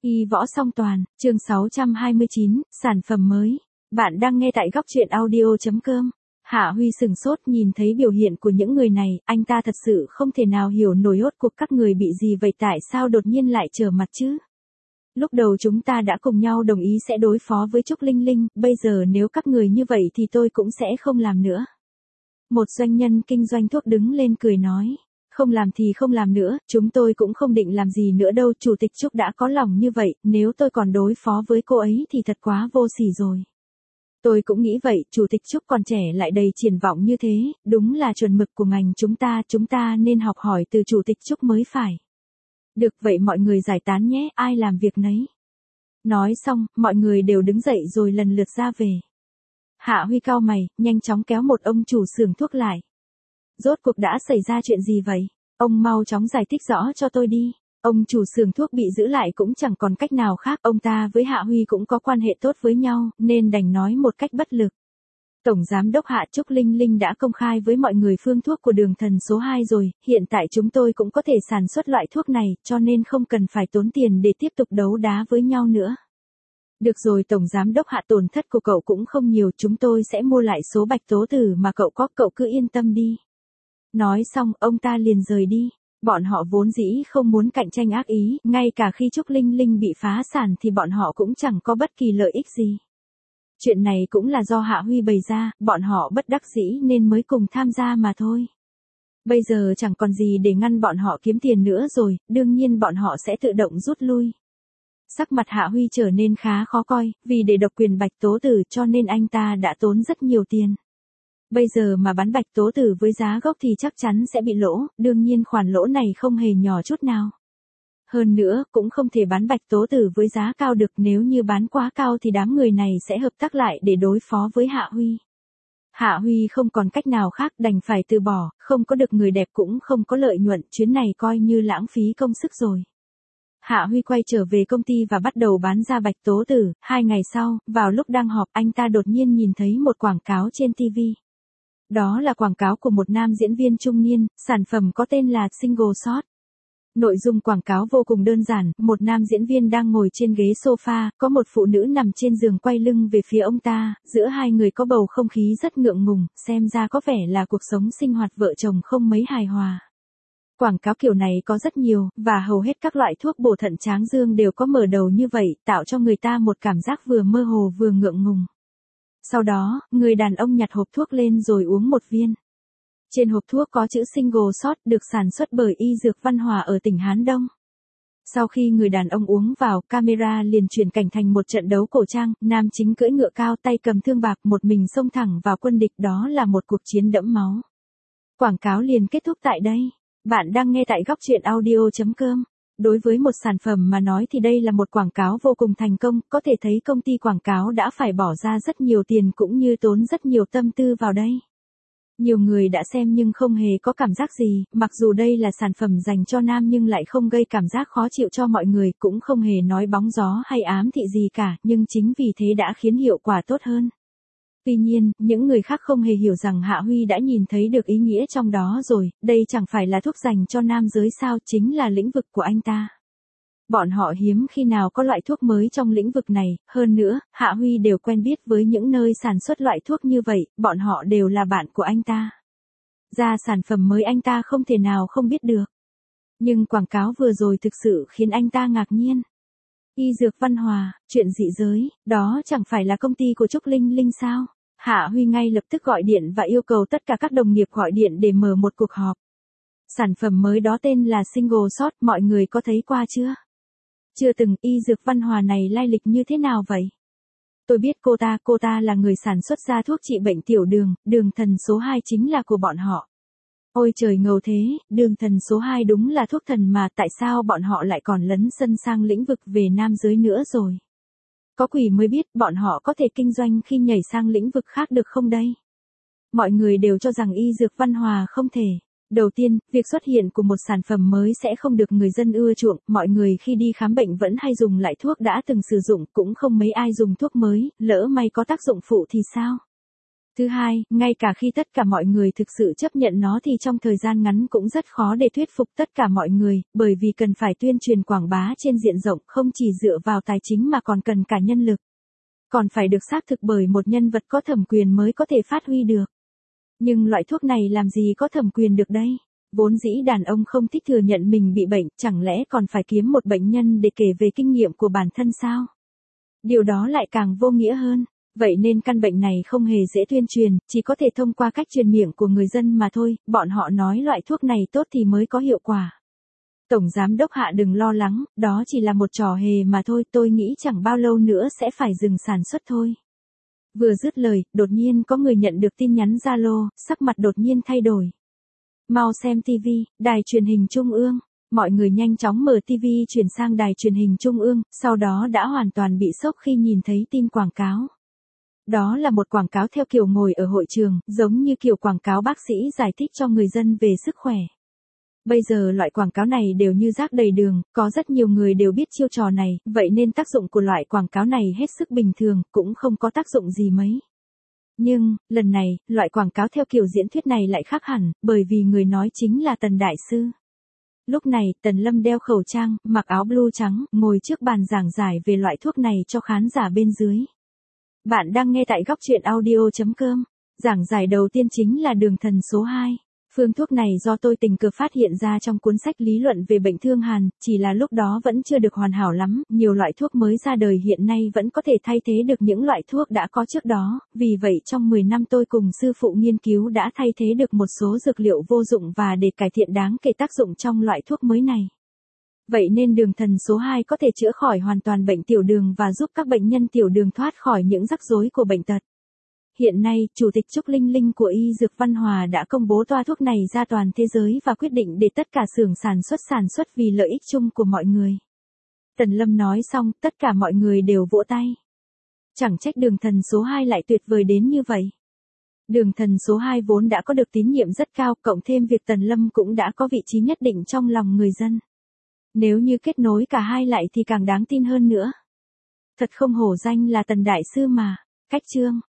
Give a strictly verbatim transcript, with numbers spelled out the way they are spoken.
Y võ song toàn, chương sáu trăm hai mươi chín, sản phẩm mới. Bạn đang nghe tại góc truyện audio chấm com. Hạ Huy sừng sốt nhìn thấy biểu hiện của những người này, anh ta thật sự không thể nào hiểu nổi rốt cuộc các người bị gì vậy, tại sao đột nhiên lại trở mặt chứ? Lúc đầu chúng ta đã cùng nhau đồng ý sẽ đối phó với Trúc Linh Linh, bây giờ nếu các người như vậy thì tôi cũng sẽ không làm nữa. Một doanh nhân kinh doanh thuốc đứng lên cười nói. Không làm thì không làm nữa, chúng tôi cũng không định làm gì nữa đâu, Chủ tịch Trúc đã có lòng như vậy, nếu tôi còn đối phó với cô ấy thì thật quá vô sỉ rồi. Tôi cũng nghĩ vậy, Chủ tịch Trúc còn trẻ lại đầy triển vọng như thế, đúng là chuẩn mực của ngành chúng ta, chúng ta nên học hỏi từ Chủ tịch Trúc mới phải. Được vậy mọi người giải tán nhé, ai làm việc nấy. Nói xong, mọi người đều đứng dậy rồi lần lượt ra về. Hạ Huy cau mày, nhanh chóng kéo một ông chủ xưởng thuốc lại. Rốt cuộc đã xảy ra chuyện gì vậy? Ông mau chóng giải thích rõ cho tôi đi. Ông chủ xưởng thuốc bị giữ lại cũng chẳng còn cách nào khác, ông ta với Hạ Huy cũng có quan hệ tốt với nhau, nên đành nói một cách bất lực. Tổng giám đốc Hạ, Trúc Linh Linh đã công khai với mọi người phương thuốc của Đường Thần số hai rồi, hiện tại chúng tôi cũng có thể sản xuất loại thuốc này, cho nên không cần phải tốn tiền để tiếp tục đấu đá với nhau nữa. Được rồi, Tổng giám đốc Hạ, tổn thất của cậu cũng không nhiều, chúng tôi sẽ mua lại số bạch tố tử mà cậu có, cậu cứ yên tâm đi. Nói xong, ông ta liền rời đi. Bọn họ vốn dĩ không muốn cạnh tranh ác ý, ngay cả khi Trúc Linh Linh bị phá sản thì bọn họ cũng chẳng có bất kỳ lợi ích gì. Chuyện này cũng là do Hạ Huy bày ra, bọn họ bất đắc dĩ nên mới cùng tham gia mà thôi. Bây giờ chẳng còn gì để ngăn bọn họ kiếm tiền nữa rồi, đương nhiên bọn họ sẽ tự động rút lui. Sắc mặt Hạ Huy trở nên khá khó coi, vì để độc quyền bạch tố tử cho nên anh ta đã tốn rất nhiều tiền. Bây giờ mà bán bạch tố tử với giá gốc thì chắc chắn sẽ bị lỗ, đương nhiên khoản lỗ này không hề nhỏ chút nào. Hơn nữa, cũng không thể bán bạch tố tử với giá cao được, nếu như bán quá cao thì đám người này sẽ hợp tác lại để đối phó với Hạ Huy. Hạ Huy không còn cách nào khác, đành phải từ bỏ, không có được người đẹp cũng không có lợi nhuận, chuyến này coi như lãng phí công sức rồi. Hạ Huy quay trở về công ty và bắt đầu bán ra bạch tố tử. Hai ngày sau, vào lúc đang họp, anh ta đột nhiên nhìn thấy một quảng cáo trên ti vi. Đó là quảng cáo của một nam diễn viên trung niên, sản phẩm có tên là Single Shot. Nội dung quảng cáo vô cùng đơn giản, một nam diễn viên đang ngồi trên ghế sofa, có một phụ nữ nằm trên giường quay lưng về phía ông ta, giữa hai người có bầu không khí rất ngượng ngùng, xem ra có vẻ là cuộc sống sinh hoạt vợ chồng không mấy hài hòa. Quảng cáo kiểu này có rất nhiều, và hầu hết các loại thuốc bổ thận tráng dương đều có mở đầu như vậy, tạo cho người ta một cảm giác vừa mơ hồ vừa ngượng ngùng. Sau đó, người đàn ông nhặt hộp thuốc lên rồi uống một viên. Trên hộp thuốc có chữ Single Shot, được sản xuất bởi Y Dược Văn Hòa ở tỉnh Hán Đông. Sau khi người đàn ông uống vào, camera liền chuyển cảnh thành một trận đấu cổ trang, nam chính cưỡi ngựa cao, tay cầm thương bạc, một mình xông thẳng vào quân địch, đó là một cuộc chiến đẫm máu. Quảng cáo liền kết thúc tại đây. Bạn đang nghe tại góc truyện audio chấm com. Đối với một sản phẩm mà nói thì đây là một quảng cáo vô cùng thành công, có thể thấy công ty quảng cáo đã phải bỏ ra rất nhiều tiền cũng như tốn rất nhiều tâm tư vào đây. Nhiều người đã xem nhưng không hề có cảm giác gì, mặc dù đây là sản phẩm dành cho nam nhưng lại không gây cảm giác khó chịu cho mọi người, cũng không hề nói bóng gió hay ám thị gì cả, nhưng chính vì thế đã khiến hiệu quả tốt hơn. Tuy nhiên, những người khác không hề hiểu rằng Hạ Huy đã nhìn thấy được ý nghĩa trong đó rồi, đây chẳng phải là thuốc dành cho nam giới sao, chính là lĩnh vực của anh ta. Bọn họ hiếm khi nào có loại thuốc mới trong lĩnh vực này, hơn nữa, Hạ Huy đều quen biết với những nơi sản xuất loại thuốc như vậy, bọn họ đều là bạn của anh ta. Ra sản phẩm mới anh ta không thể nào không biết được. Nhưng quảng cáo vừa rồi thực sự khiến anh ta ngạc nhiên. Y Dược Văn Hòa, chuyện dị giới, đó chẳng phải là công ty của Trúc Linh Linh sao? Hạ Huy ngay lập tức gọi điện và yêu cầu tất cả các đồng nghiệp gọi điện để mở một cuộc họp. Sản phẩm mới đó tên là Single Shot, mọi người có thấy qua chưa? Chưa từng. Y Dược Văn Hòa này lai lịch như thế nào vậy? Tôi biết cô ta, cô ta là người sản xuất ra thuốc trị bệnh tiểu đường, Đường Thần số hai chính là của bọn họ. Ôi trời ngầu thế, Đường Thần số hai đúng là thuốc thần mà, tại sao bọn họ lại còn lấn sân sang lĩnh vực về nam giới nữa rồi? Có quỷ mới biết bọn họ có thể kinh doanh khi nhảy sang lĩnh vực khác được không đây? Mọi người đều cho rằng Y Dược Văn Hòa không thể. Đầu tiên, việc xuất hiện của một sản phẩm mới sẽ không được người dân ưa chuộng, mọi người khi đi khám bệnh vẫn hay dùng lại thuốc đã từng sử dụng, cũng không mấy ai dùng thuốc mới, lỡ may có tác dụng phụ thì sao? Thứ hai, ngay cả khi tất cả mọi người thực sự chấp nhận nó thì trong thời gian ngắn cũng rất khó để thuyết phục tất cả mọi người, bởi vì cần phải tuyên truyền quảng bá trên diện rộng không chỉ dựa vào tài chính mà còn cần cả nhân lực. Còn phải được xác thực bởi một nhân vật có thẩm quyền mới có thể phát huy được. Nhưng loại thuốc này làm gì có thẩm quyền được đây? Vốn dĩ đàn ông không thích thừa nhận mình bị bệnh, chẳng lẽ còn phải kiếm một bệnh nhân để kể về kinh nghiệm của bản thân sao? Điều đó lại càng vô nghĩa hơn. Vậy nên căn bệnh này không hề dễ tuyên truyền, chỉ có thể thông qua cách truyền miệng của người dân mà thôi, bọn họ nói loại thuốc này tốt thì mới có hiệu quả. Tổng giám đốc Hạ đừng lo lắng, đó chỉ là một trò hề mà thôi, tôi nghĩ chẳng bao lâu nữa sẽ phải dừng sản xuất thôi. Vừa dứt lời, đột nhiên có người nhận được tin nhắn Zalo, sắc mặt đột nhiên thay đổi. Mau xem ti vi, đài truyền hình Trung ương. Mọi người nhanh chóng mở ti vi chuyển sang đài truyền hình Trung ương, sau đó đã hoàn toàn bị sốc khi nhìn thấy tin quảng cáo. Đó là một quảng cáo theo kiểu ngồi ở hội trường, giống như kiểu quảng cáo bác sĩ giải thích cho người dân về sức khỏe. Bây giờ loại quảng cáo này đều như rác đầy đường, có rất nhiều người đều biết chiêu trò này, vậy nên tác dụng của loại quảng cáo này hết sức bình thường, cũng không có tác dụng gì mấy. Nhưng, lần này, loại quảng cáo theo kiểu diễn thuyết này lại khác hẳn, bởi vì người nói chính là Tần Đại Sư. Lúc này, Tần Lâm đeo khẩu trang, mặc áo blue trắng, ngồi trước bàn giảng giải về loại thuốc này cho khán giả bên dưới. Bạn đang nghe tại góc truyện audio chấm com. Giảng giải đầu tiên chính là đường thần số hai. Phương thuốc này do tôi tình cờ phát hiện ra trong cuốn sách lý luận về bệnh thương hàn, chỉ là lúc đó vẫn chưa được hoàn hảo lắm, nhiều loại thuốc mới ra đời hiện nay vẫn có thể thay thế được những loại thuốc đã có trước đó, vì vậy trong mười năm tôi cùng sư phụ nghiên cứu đã thay thế được một số dược liệu vô dụng và để cải thiện đáng kể tác dụng trong loại thuốc mới này. Vậy nên đường thần số hai có thể chữa khỏi hoàn toàn bệnh tiểu đường và giúp các bệnh nhân tiểu đường thoát khỏi những rắc rối của bệnh tật. Hiện nay, Chủ tịch Trúc Linh Linh của Y Dược Văn Hòa đã công bố toa thuốc này ra toàn thế giới và quyết định để tất cả xưởng sản xuất sản xuất vì lợi ích chung của mọi người. Tần Lâm nói xong, tất cả mọi người đều vỗ tay. Chẳng trách đường thần số hai lại tuyệt vời đến như vậy. Đường thần số hai vốn đã có được tín nhiệm rất cao, cộng thêm việc Tần Lâm cũng đã có vị trí nhất định trong lòng người dân. Nếu như kết nối cả hai lại thì càng đáng tin hơn nữa. Thật không hổ danh là Tần Đại Sư mà. Cách chương